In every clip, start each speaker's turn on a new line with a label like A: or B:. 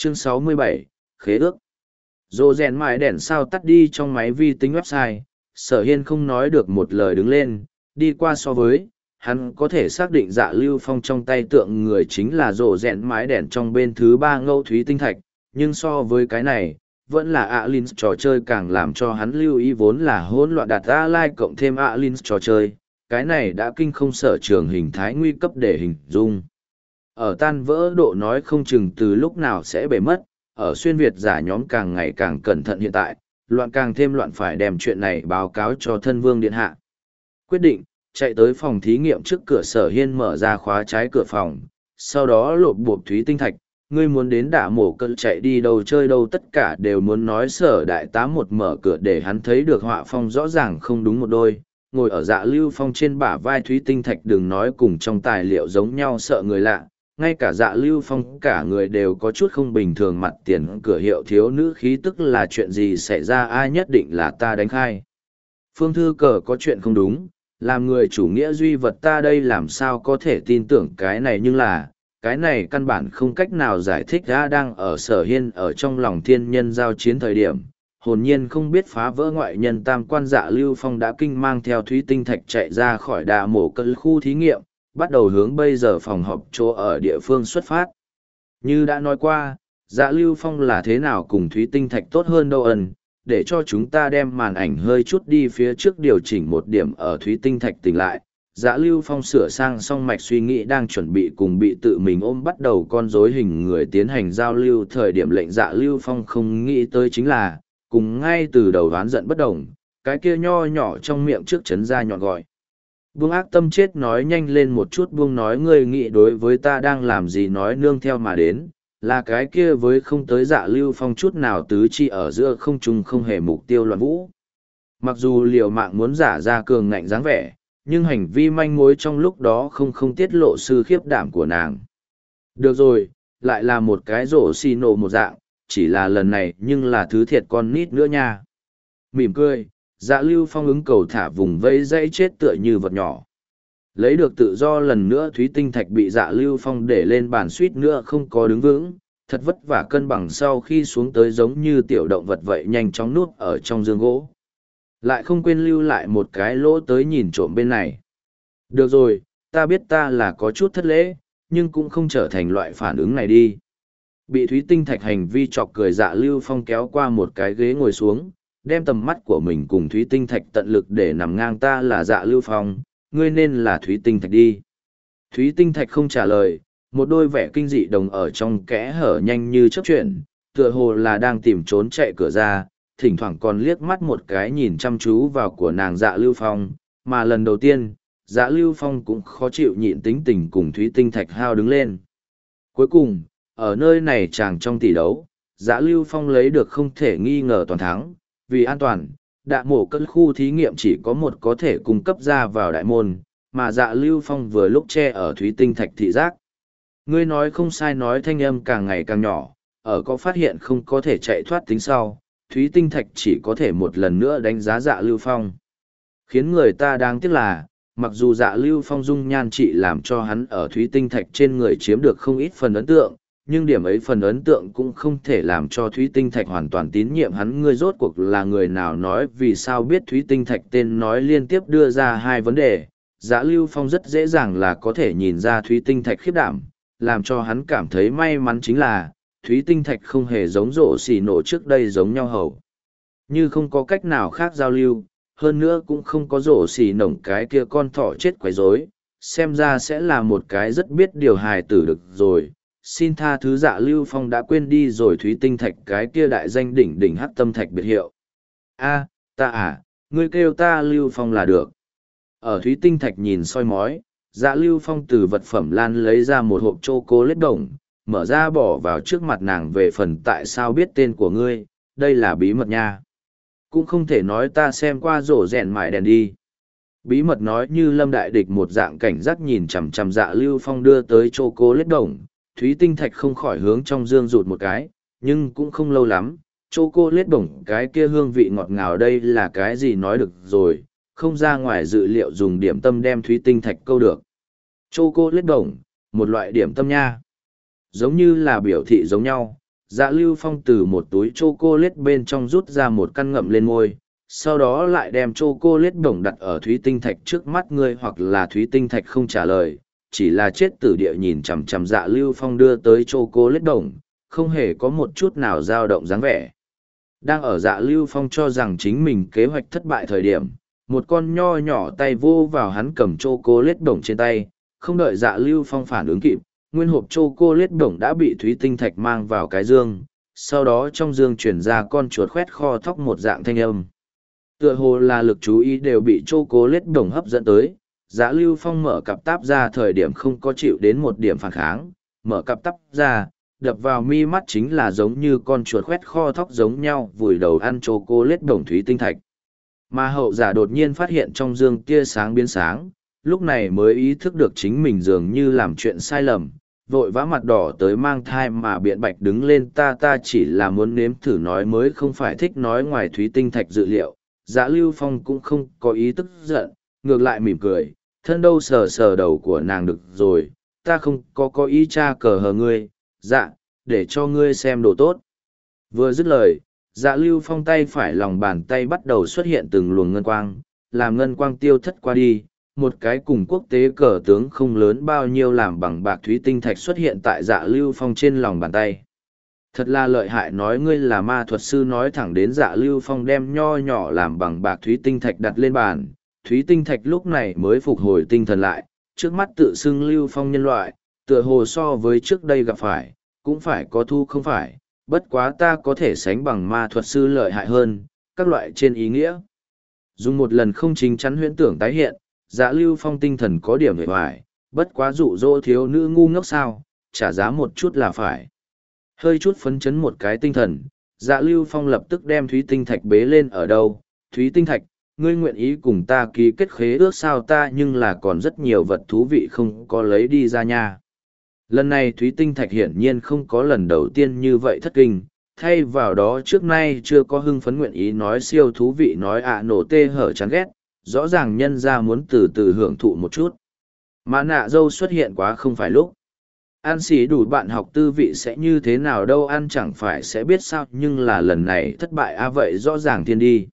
A: Chương 67, Khế ước. Rô rèn mãi đèn sao tắt đi trong máy vi tính website, Sở Hiên không nói được một lời đứng lên, đi qua so với, hắn có thể xác định Dạ Lưu Phong trong tay tượng người chính là rô rèn mãi đèn trong bên thứ ba ngâu thúy tinh thạch, nhưng so với cái này, vẫn là Alins trò chơi càng làm cho hắn lưu ý vốn là hỗn loạn đặt ra lai cộng thêm Alins trò chơi, cái này đã kinh không sở trường hình thái nguy cấp để hình dung. Ở tan vỡ độ nói không chừng từ lúc nào sẽ bể mất, ở xuyên Việt giả nhóm càng ngày càng cẩn thận hiện tại, loạn càng thêm loạn phải đem chuyện này báo cáo cho thân vương điện hạ. Quyết định, chạy tới phòng thí nghiệm trước cửa Sở Hiên mở ra khóa trái cửa phòng, sau đó lột buộc thúy tinh thạch, ngươi muốn đến đả mổ cơn chạy đi đâu chơi đâu tất cả đều muốn nói Sở đại tá một mở cửa để hắn thấy được họa phong rõ ràng không đúng một đôi. Ngồi ở Dạ Lưu Phong trên bả vai thúy tinh thạch đừng nói cùng trong tài liệu giống nhau sợ người lạ, ngay cả Dạ Lưu Phong cả người đều có chút không bình thường, mặt tiền cửa hiệu thiếu nữ khí tức là chuyện gì xảy ra, ai nhất định là ta đánh khai. Phương Thư Cờ có chuyện không đúng, làm người chủ nghĩa duy vật ta đây làm sao có thể tin tưởng cái này, nhưng là, cái này căn bản không cách nào giải thích ra đang ở Sở Hiên ở trong lòng thiên nhân giao chiến thời điểm. Hồn nhiên không biết phá vỡ ngoại nhân tam quan Dạ Lưu Phong đã kinh mang theo thúy tinh thạch chạy ra khỏi đà mổ cơn khu thí nghiệm, bắt đầu hướng bây giờ phòng họp chỗ ở địa phương xuất phát. Như đã nói qua, Dạ Lưu Phong là thế nào cùng thúy tinh thạch tốt hơn đâu ẩn, để cho chúng ta đem màn ảnh hơi chút đi phía trước điều chỉnh một điểm ở thúy tinh thạch tỉnh lại. Dạ Lưu Phong sửa sang xong mạch suy nghĩ đang chuẩn bị cùng bị tự mình ôm bắt đầu con rối hình người tiến hành giao lưu thời điểm lệnh Dạ Lưu Phong không nghĩ tới chính là, cùng ngay từ đầu đoán giận bất đồng, cái kia nho nhỏ trong miệng trước chấn ra nhọn gọi. Buông ác tâm chết nói nhanh lên một chút, buông nói ngươi nghĩ đối với ta đang làm gì nói nương theo mà đến, là cái kia với không tới Dạ Lưu Phong chút nào tứ chi ở giữa không trung không hề mục tiêu loạn vũ. Mặc dù liều mạng muốn giả ra cường ngạnh dáng vẻ, nhưng hành vi manh mối trong lúc đó không tiết lộ sự khiếp đảm của nàng. Được rồi, lại là một cái rổ xì nổ một dạng, chỉ là lần này nhưng là thứ thiệt con nít nữa nha. Mỉm cười, Dạ Lưu Phong ứng cầu thả vùng vây dãy chết tựa như vật nhỏ. Lấy được tự do lần nữa thúy tinh thạch bị Dạ Lưu Phong để lên bàn suýt nữa không có đứng vững, thật vất vả cân bằng sau khi xuống tới giống như tiểu động vật vậy nhanh chóng nuốt ở trong giường gỗ. Lại không quên lưu lại một cái lỗ tới nhìn trộm bên này. Được rồi, ta biết ta là có chút thất lễ, nhưng cũng không trở thành loại phản ứng này đi. Bị thúy tinh thạch hành vi chọc cười Dạ Lưu Phong kéo qua một cái ghế ngồi xuống, đem tầm mắt của mình cùng thúy tinh thạch tận lực để nằm ngang ta là Dạ Lưu Phong, ngươi nên là thúy tinh thạch đi. Thúy tinh thạch không trả lời, một đôi vẻ kinh dị đồng ở trong kẽ hở nhanh như chớp chuyển, tựa hồ là đang tìm trốn chạy cửa ra, thỉnh thoảng còn liếc mắt một cái nhìn chăm chú vào của nàng Dạ Lưu Phong, mà lần đầu tiên, Dạ Lưu Phong cũng khó chịu nhịn tính tình cùng thúy tinh thạch hao đứng lên. Cuối cùng, ở nơi này chàng trong tỷ đấu, Dạ Lưu Phong lấy được không thể nghi ngờ toàn thắng, vì an toàn, đạ mổ cất khu thí nghiệm chỉ có một có thể cung cấp ra vào đại môn, mà Dạ Lưu Phong vừa lúc che ở thúy tinh thạch thị giác. Ngươi nói không sai, nói thanh âm càng ngày càng nhỏ, ở có phát hiện không có thể chạy thoát tính sau, thúy tinh thạch chỉ có thể một lần nữa đánh giá Dạ Lưu Phong. Khiến người ta đáng tiếc là, mặc dù Dạ Lưu Phong dung nhan trị làm cho hắn ở thúy tinh thạch trên người chiếm được không ít phần ấn tượng, nhưng điểm ấy phần ấn tượng cũng không thể làm cho thúy tinh thạch hoàn toàn tín nhiệm hắn. Ngươi rốt cuộc là người nào, nói vì sao biết thúy tinh thạch tên, nói liên tiếp đưa ra hai vấn đề. Dạ Lưu Phong rất dễ dàng là có thể nhìn ra thúy tinh thạch khiếp đảm, làm cho hắn cảm thấy may mắn chính là thúy tinh thạch không hề giống rổ xì nổ trước đây giống nhau hầu như không có cách nào khác giao lưu, hơn nữa cũng không có rổ xì nổng cái kia con thỏ chết quấy rối, xem ra sẽ là một cái rất biết điều hài tử được rồi. Xin tha thứ Dạ Lưu Phong đã quên đi rồi thúy tinh thạch cái kia đại danh đỉnh đỉnh hắc tâm thạch biệt hiệu. A, ta à, ngươi kêu ta Lưu Phong là được. Ở thúy tinh thạch nhìn soi mói, Dạ Lưu Phong từ vật phẩm lan lấy ra một hộp chocolate đồng, mở ra bỏ vào trước mặt nàng. Về phần tại sao biết tên của ngươi, đây là bí mật nha. Cũng không thể nói ta xem qua rổ rèn mại đèn đi. Bí mật nói như lâm đại địch một dạng cảnh giác nhìn chằm chằm Dạ Lưu Phong đưa tới chocolate đồng. Thúy tinh thạch không khỏi hướng trong dương rụt một cái, nhưng cũng không lâu lắm, chocolate đồng cái kia hương vị ngọt ngào, đây là cái gì nói được rồi, không ra ngoài dự liệu dùng điểm tâm đem thúy tinh thạch câu được. Chocolate đồng, một loại điểm tâm nha. Giống như là biểu thị giống nhau, Dạ Lưu Phong từ một túi chocolate bên trong rút ra một căn ngậm lên môi, sau đó lại đem chocolate bổng đặt ở thúy tinh thạch trước mắt ngươi, hoặc là thúy tinh thạch không trả lời, chỉ là chết tử địa nhìn chằm chằm Dạ Lưu Phong đưa tới chocolate bổng, không hề có một chút nào dao động dáng vẻ. Đang ở Dạ Lưu Phong cho rằng chính mình kế hoạch thất bại thời điểm, một con nho nhỏ tay vô vào hắn cầm chocolate bổng trên tay, không đợi Dạ Lưu Phong phản ứng kịp, nguyên hộp chocolate bổng đã bị thúy tinh thạch mang vào cái dương, sau đó trong dương chuyển ra con chuột khoét kho thóc một dạng thanh âm. Tựa hồ là lực chú ý đều bị chocolate bổng hấp dẫn tới, Dạ Lưu Phong mở cặp táp ra thời điểm không có chịu đến một điểm phản kháng, mở cặp táp ra, đập vào mi mắt chính là giống như con chuột khoét kho thóc giống nhau vùi đầu ăn chocolate bổng thúy tinh thạch. Mà hậu giả đột nhiên phát hiện trong dương tia sáng biến sáng, lúc này mới ý thức được chính mình dường như làm chuyện sai lầm, vội vã mặt đỏ tới mang thai mà biện bạch đứng lên, ta chỉ là muốn nếm thử nói mới không phải thích nói ngoài thúy tinh thạch dự liệu. Dạ Lưu Phong cũng không có ý tức giận, ngược lại mỉm cười, thân đâu sờ sờ đầu của nàng được rồi, ta không có ý tra cờ hờ ngươi, dạ, để cho ngươi xem đồ tốt. Vừa dứt lời, Dạ Lưu Phong tay phải lòng bàn tay bắt đầu xuất hiện từng luồng ngân quang, làm ngân quang tiêu thất qua đi, một cái cùng quốc tế cờ tướng không lớn bao nhiêu làm bằng bạc thúy tinh thạch xuất hiện tại Dạ Lưu Phong trên lòng bàn tay. Thật là lợi hại, nói ngươi là ma thuật sư, nói thẳng đến Dạ Lưu Phong đem nho nhỏ làm bằng bạc thúy tinh thạch đặt lên bàn. Thúy tinh thạch lúc này mới phục hồi tinh thần lại, trước mắt tự xưng Lưu Phong nhân loại, tựa hồ so với trước đây gặp phải, cũng phải có thu không phải, bất quá ta có thể sánh bằng ma thuật sư lợi hại hơn, các loại trên ý nghĩa. Dùng một lần không chính chắn huyễn tưởng tái hiện, Dạ Lưu Phong tinh thần có điểm hề hoài, bất quá dụ dỗ thiếu nữ ngu ngốc sao, trả giá một chút là phải. Hơi chút phấn chấn một cái tinh thần, Dạ Lưu Phong lập tức đem thúy tinh thạch bế lên. Ở đâu, thúy tinh thạch, ngươi nguyện ý cùng ta ký kết khế ước sao? Ta nhưng là còn rất nhiều vật thú vị không có lấy đi ra nha. Lần này thúy tinh thạch hiển nhiên không có lần đầu tiên như vậy thất kinh, thay vào đó trước nay chưa có hưng phấn nguyện ý nói siêu thú vị, nói nổ tê hở chán ghét, rõ ràng nhân ra muốn từ từ hưởng thụ một chút. Mà nạ dâu xuất hiện quá không phải lúc. Ăn xỉ đủ bạn học tư vị sẽ như thế nào đâu, ăn chẳng phải sẽ biết sao, nhưng là lần này thất bại vậy rõ ràng thiên đi.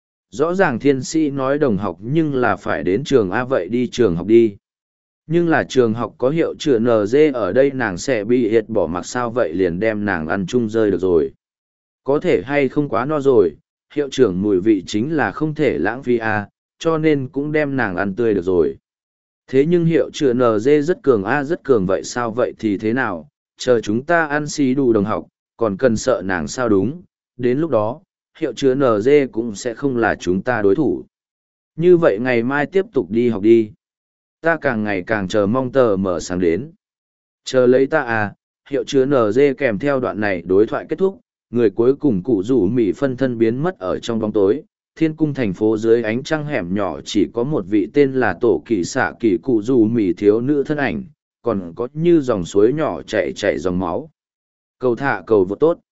A: Rõ ràng thiên sĩ nói đồng học nhưng là phải đến trường vậy đi trường học đi. Nhưng là trường học có hiệu chữa NG ở đây, nàng sẽ bị hiệt bỏ mặc sao vậy, liền đem nàng ăn chung rơi được rồi. Có thể hay không quá no rồi, hiệu trưởng mùi vị chính là không thể lãng phí cho nên cũng đem nàng ăn tươi được rồi. Thế nhưng hiệu chữa NG rất cường rất cường, vậy sao vậy thì thế nào, chờ chúng ta ăn xí đủ đồng học, còn cần sợ nàng sao? Đúng, đến lúc đó, hiệu chữa NG cũng sẽ không là chúng ta đối thủ. Như vậy ngày mai tiếp tục đi học đi. Ta càng ngày càng chờ mong tờ mở sáng đến. Chờ lấy ta hiệu chứa NG. Kèm theo đoạn này đối thoại kết thúc, người cuối cùng cụ rủ mỉ phân thân biến mất ở trong bóng tối. Thiên cung thành phố dưới ánh trăng hẻm nhỏ chỉ có một vị tên là tổ kỳ xạ kỳ cụ rủ mỉ thiếu nữ thân ảnh, còn có như dòng suối nhỏ chạy dòng máu. Cầu thả cầu vô tốt.